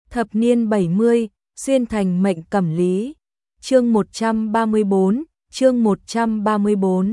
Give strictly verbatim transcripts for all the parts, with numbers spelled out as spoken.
Thập niên bảy mươi, xuyên thành mệnh cẩm lý. Chương một trăm ba mươi bốn, chương một trăm ba mươi bốn.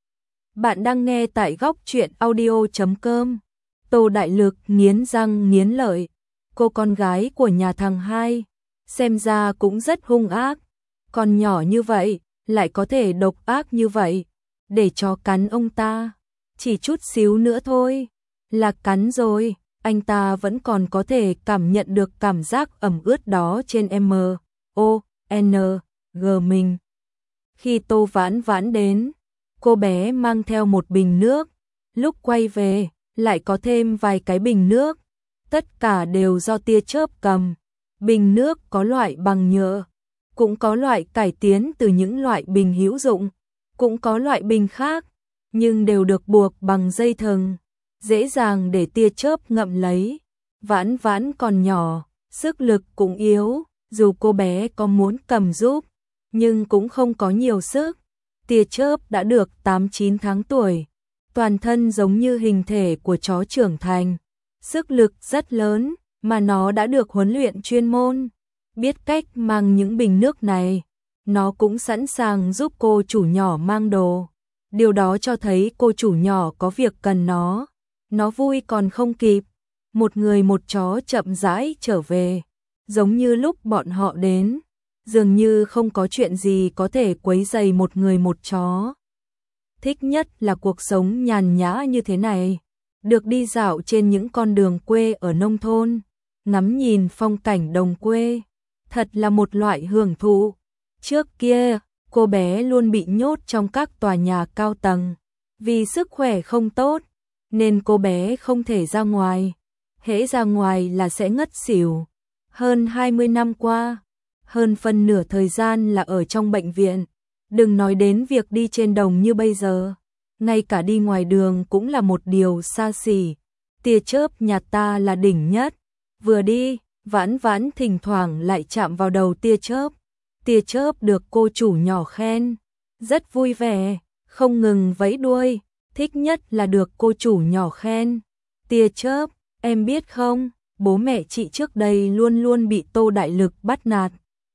Bạn đang nghe tại góc truyện audio chấm com. Tô Đại Lực nghiến răng nghiến lợi, cô con gái của nhà thằng hai, xem ra cũng rất hung ác, còn nhỏ như vậy lại có thể độc ác như vậy, để cho cắn ông ta, chỉ chút xíu nữa thôi là cắn rồi. Anh ta vẫn còn có thể cảm nhận được cảm giác ẩm ướt đó trên M, O, N, G mình. Khi Tô Vãn Vãn đến, cô bé mang theo một bình nước, lúc quay về lại có thêm vài cái bình nước, tất cả đều do tia chớp cầm. Bình nước có loại bằng nhựa, cũng có loại cải tiến từ những loại bình hữu dụng, cũng có loại bình khác, nhưng đều được buộc bằng dây thừng, dễ dàng để tia chớp ngậm lấy. Vãn Vãn còn nhỏ, sức lực cũng yếu, dù cô bé có muốn cầm giúp, nhưng cũng không có nhiều sức. Tia chớp đã được tám chín tháng tuổi, toàn thân giống như hình thể của chó trưởng thành, sức lực rất lớn, mà nó đã được huấn luyện chuyên môn, biết cách mang những bình nước này. Nó cũng sẵn sàng giúp cô chủ nhỏ mang đồ. Điều đó cho thấy cô chủ nhỏ có việc cần nó. Nó vui còn không kịp. Một người một chó chậm rãi trở về, giống như lúc bọn họ đến, dường như không có chuyện gì có thể quấy rầy một người một chó. Thích nhất là cuộc sống nhàn nhã như thế này, được đi dạo trên những con đường quê ở nông thôn, ngắm nhìn phong cảnh đồng quê, thật là một loại hưởng thụ. Trước kia, cô bé luôn bị nhốt trong các tòa nhà cao tầng, vì sức khỏe không tốt, nên cô bé không thể ra ngoài, hễ ra ngoài là sẽ ngất xỉu. Hơn hai mươi năm qua, hơn phân nửa thời gian là ở trong bệnh viện, đừng nói đến việc đi trên đồng như bây giờ, ngay cả đi ngoài đường cũng là một điều xa xỉ. Tia chớp nhà ta là đỉnh nhất, vừa đi, Vãn Vãn thỉnh thoảng lại chạm vào đầu tia chớp. Tia chớp được cô chủ nhỏ khen, rất vui vẻ, không ngừng vẫy đuôi, thích nhất là được cô chủ nhỏ khen. Tia chớp, em biết không, bố mẹ chị trước đây luôn luôn bị Tô Đại Lực bắt nạt.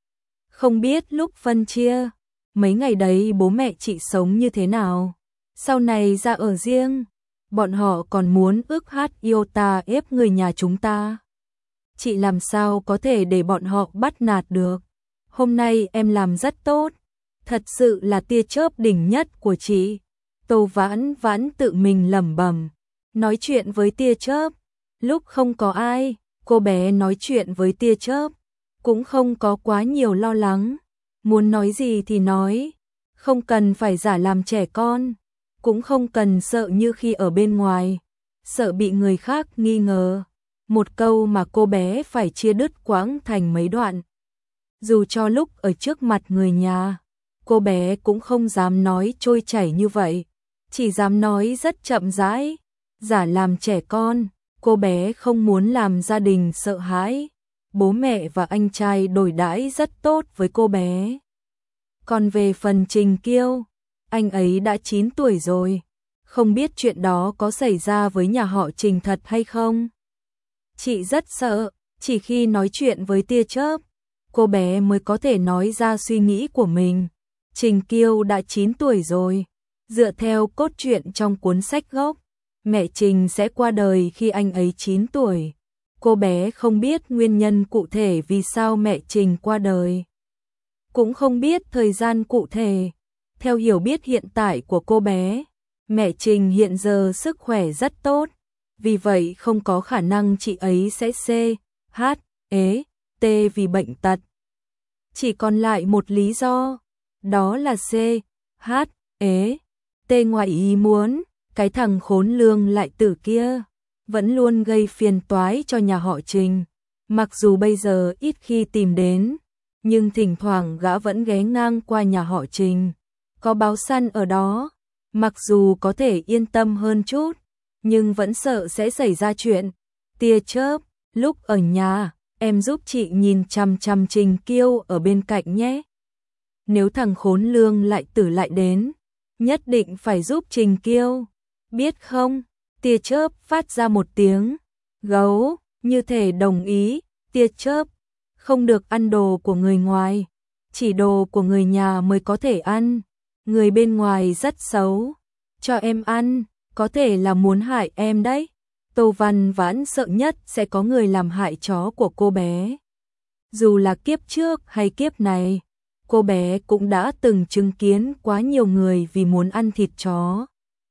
Không biết lúc phân chia, mấy ngày đấy bố mẹ chị sống như thế nào. Sau này ra ở riêng, bọn họ còn muốn ước hát yêu ta ép người nhà chúng ta. Chị làm sao có thể để bọn họ bắt nạt được. Hôm nay em làm rất tốt, thật sự là tia chớp đỉnh nhất của chị. Tô Vãn Vãn tự mình lẩm bẩm, nói chuyện với tia chớp. Lúc không có ai, cô bé nói chuyện với tia chớp, cũng không có quá nhiều lo lắng. Muốn nói gì thì nói, không cần phải giả làm trẻ con, cũng không cần sợ như khi ở bên ngoài, sợ bị người khác nghi ngờ. Một câu mà cô bé phải chia đứt quãng thành mấy đoạn. Dù cho lúc ở trước mặt người nhà, cô bé cũng không dám nói trôi chảy như vậy, chỉ dám nói rất chậm rãi, giả làm trẻ con. Cô bé không muốn làm gia đình sợ hãi. Bố mẹ và anh trai đối đãi rất tốt với cô bé. Còn về phần Trình Kiêu, anh ấy đã chín tuổi rồi, không biết chuyện đó có xảy ra với nhà họ Trình thật hay không. Chị rất sợ, chỉ khi nói chuyện với tia chớp, cô bé mới có thể nói ra suy nghĩ của mình. Trình Kiêu đã chín tuổi rồi, dựa theo cốt truyện trong cuốn sách gốc, mẹ Trình sẽ qua đời khi anh ấy chín tuổi. Cô bé không biết nguyên nhân cụ thể vì sao mẹ Trình qua đời, cũng không biết thời gian cụ thể. Theo hiểu biết hiện tại của cô bé, mẹ Trình hiện giờ sức khỏe rất tốt, vì vậy không có khả năng chị ấy sẽ C, H, ế, T vì bệnh tật. Chỉ còn lại một lý do, đó là C, H, ế, T ngoài ý muốn. Cái thằng khốn lương lại tử kia vẫn luôn gây phiền toái cho nhà họ Trình. Mặc dù bây giờ ít khi tìm đến, nhưng thỉnh thoảng gã vẫn ghé ngang qua nhà họ Trình. Có báo săn ở đó, mặc dù có thể yên tâm hơn chút, nhưng vẫn sợ sẽ xảy ra chuyện. Tia chớp, lúc ở nhà, em giúp chị nhìn chằm chằm Trình Kiêu ở bên cạnh nhé. Nếu thằng khốn lương lại tử lại đến, nhất định phải giúp Trình Kiêu. Biết không? Tia chớp phát ra một tiếng gấu, như thể đồng ý. Tia chớp, không được ăn đồ của người ngoài, chỉ đồ của người nhà mới có thể ăn, người bên ngoài rất xấu, cho em ăn, có thể là muốn hại em đấy. Tô Văn Vãn sợ nhất sẽ có người làm hại chó của cô bé. Dù là kiếp trước hay kiếp này, cô bé cũng đã từng chứng kiến quá nhiều người vì muốn ăn thịt chó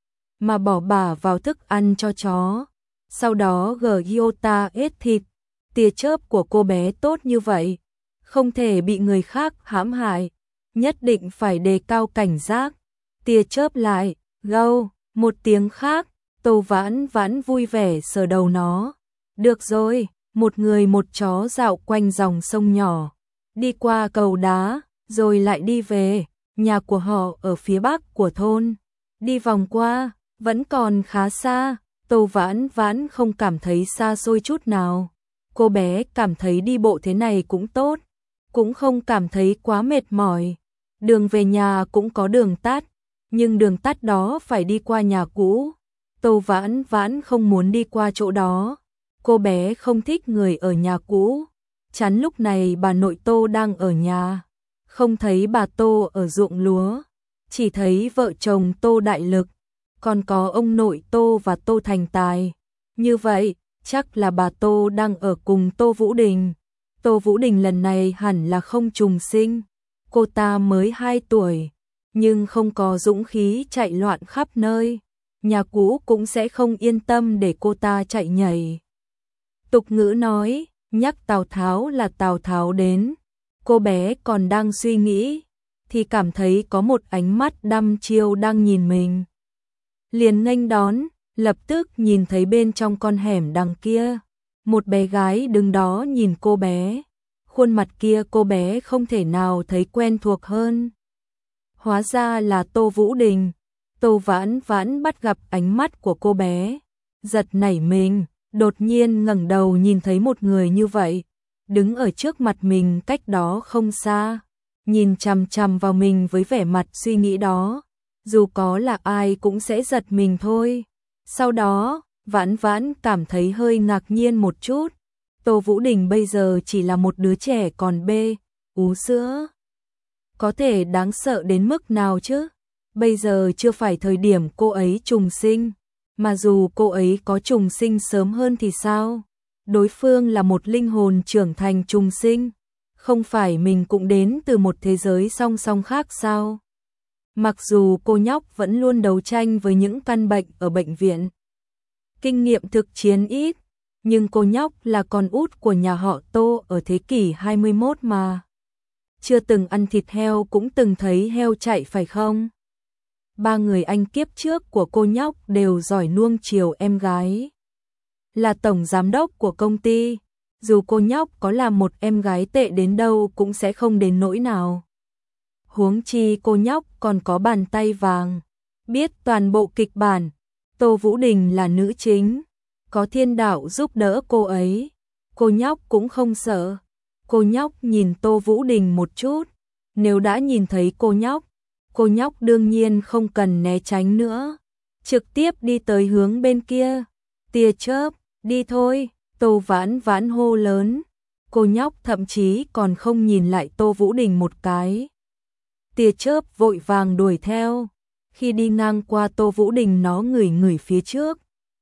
mà bỏ bả vào thức ăn cho chó, sau đó Gyota ết thịt. Tia chớp của cô bé tốt như vậy, không thể bị người khác hãm hại, nhất định phải đề cao cảnh giác. Tia chớp lại, gâu, một tiếng khác, Tô Vãn Vãn vui vẻ sờ đầu nó. Được rồi, một người một chó dạo quanh dòng sông nhỏ, đi qua cầu đá, rồi lại đi về, nhà của họ ở phía bắc của thôn. Đi vòng qua, vẫn còn khá xa, Tô Vãn Vãn không cảm thấy xa xôi chút nào. Cô bé cảm thấy đi bộ thế này cũng tốt, cũng không cảm thấy quá mệt mỏi. Đường về nhà cũng có đường tắt, nhưng đường tắt đó phải đi qua nhà cũ. Tô Vãn Vãn không muốn đi qua chỗ đó. Cô bé không thích người ở nhà cũ. Chắn lúc này bà nội Tô đang ở nhà, không thấy bà Tô ở ruộng lúa, chỉ thấy vợ chồng Tô Đại Lực, còn có ông nội Tô và Tô Thành Tài. Như vậy, chắc là bà Tô đang ở cùng Tô Vũ Đình. Tô Vũ Đình lần này hẳn là không trùng sinh. Cô ta mới hai tuổi, nhưng không có dũng khí chạy loạn khắp nơi. Nhà cũ cũng sẽ không yên tâm để cô ta chạy nhảy. Tục ngữ nói, nhắc Tào Tháo là Tào Tháo đến. Cô bé còn đang suy nghĩ, thì cảm thấy có một ánh mắt đăm chiêu đang nhìn mình. Liền nghênh đón, lập tức nhìn thấy bên trong con hẻm đằng kia, một bé gái đứng đó nhìn cô bé. Khuôn mặt kia cô bé không thể nào thấy quen thuộc hơn. Hóa ra là Tô Vũ Đình. Tô Vãn Vãn bắt gặp ánh mắt của cô bé, giật nảy mình, đột nhiên ngẩng đầu nhìn thấy một người như vậy, đứng ở trước mặt mình cách đó không xa, nhìn chằm chằm vào mình với vẻ mặt suy nghĩ đó, dù có là ai cũng sẽ giật mình thôi. Sau đó, Vãn Vãn cảm thấy hơi ngạc nhiên một chút. Tô Vũ Đình bây giờ chỉ là một đứa trẻ còn bê ú sữa, có thể đáng sợ đến mức nào chứ? Bây giờ chưa phải thời điểm cô ấy trùng sinh, mà dù cô ấy có trùng sinh sớm hơn thì sao? Đối phương là một linh hồn trưởng thành trùng sinh, không phải mình cũng đến từ một thế giới song song khác sao? Mặc dù cô nhóc vẫn luôn đấu tranh với những căn bệnh ở bệnh viện, kinh nghiệm thực chiến ít, nhưng cô nhóc là con út của nhà họ Tô ở thế kỷ hai mươi mốt mà. Chưa từng ăn thịt heo cũng từng thấy heo chạy phải không? Ba người anh kiếp trước của cô nhóc đều giỏi nuông chiều em gái. Là tổng giám đốc của công ty, dù cô nhóc có là một em gái tệ đến đâu cũng sẽ không đến nỗi nào. Huống chi cô nhóc còn có bàn tay vàng, biết toàn bộ kịch bản. Tô Vũ Đình là nữ chính, có thiên đạo giúp đỡ cô ấy, cô nhóc cũng không sợ. Cô nhóc nhìn Tô Vũ Đình một chút, nếu đã nhìn thấy cô nhóc, cô nhóc đương nhiên không cần né tránh nữa, trực tiếp đi tới hướng bên kia. Tia chớp, đi thôi, Tô Vãn Vãn hô lớn. Cô nhóc thậm chí còn không nhìn lại Tô Vũ Đình một cái. Tia chớp vội vàng đuổi theo. Khi đi ngang qua Tô Vũ Đình nó ngửi ngửi phía trước,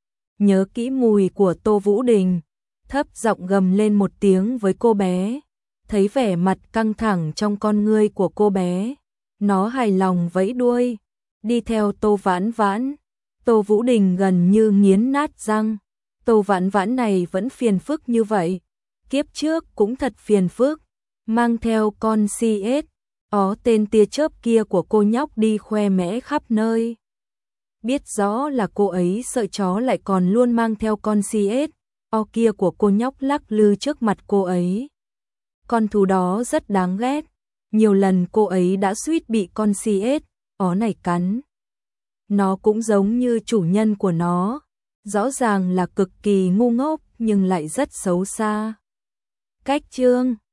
nhớ kỹ mùi của Tô Vũ Đình, thấp giọng gầm lên một tiếng với cô bé. Thấy vẻ mặt căng thẳng trong con ngươi của cô bé, nó hài lòng vẫy đuôi, đi theo Tô Vãn Vãn. Tô Vũ Đình gần như nghiến nát răng. Tô Vãn Vãn này vẫn phiền phức như vậy, kiếp trước cũng thật phiền phức, mang theo con xê ét, ó tên tia chớp kia của cô nhóc đi khoe mẽ khắp nơi. Biết rõ là cô ấy sợ chó lại còn luôn mang theo con xê ét, ó kia của cô nhóc lắc lư trước mặt cô ấy. Con thú đó rất đáng ghét, nhiều lần cô ấy đã suýt bị con xê ét, ó này cắn. Nó cũng giống như chủ nhân của nó, rõ ràng là cực kỳ ngu ngốc nhưng lại rất xấu xa. Cách chương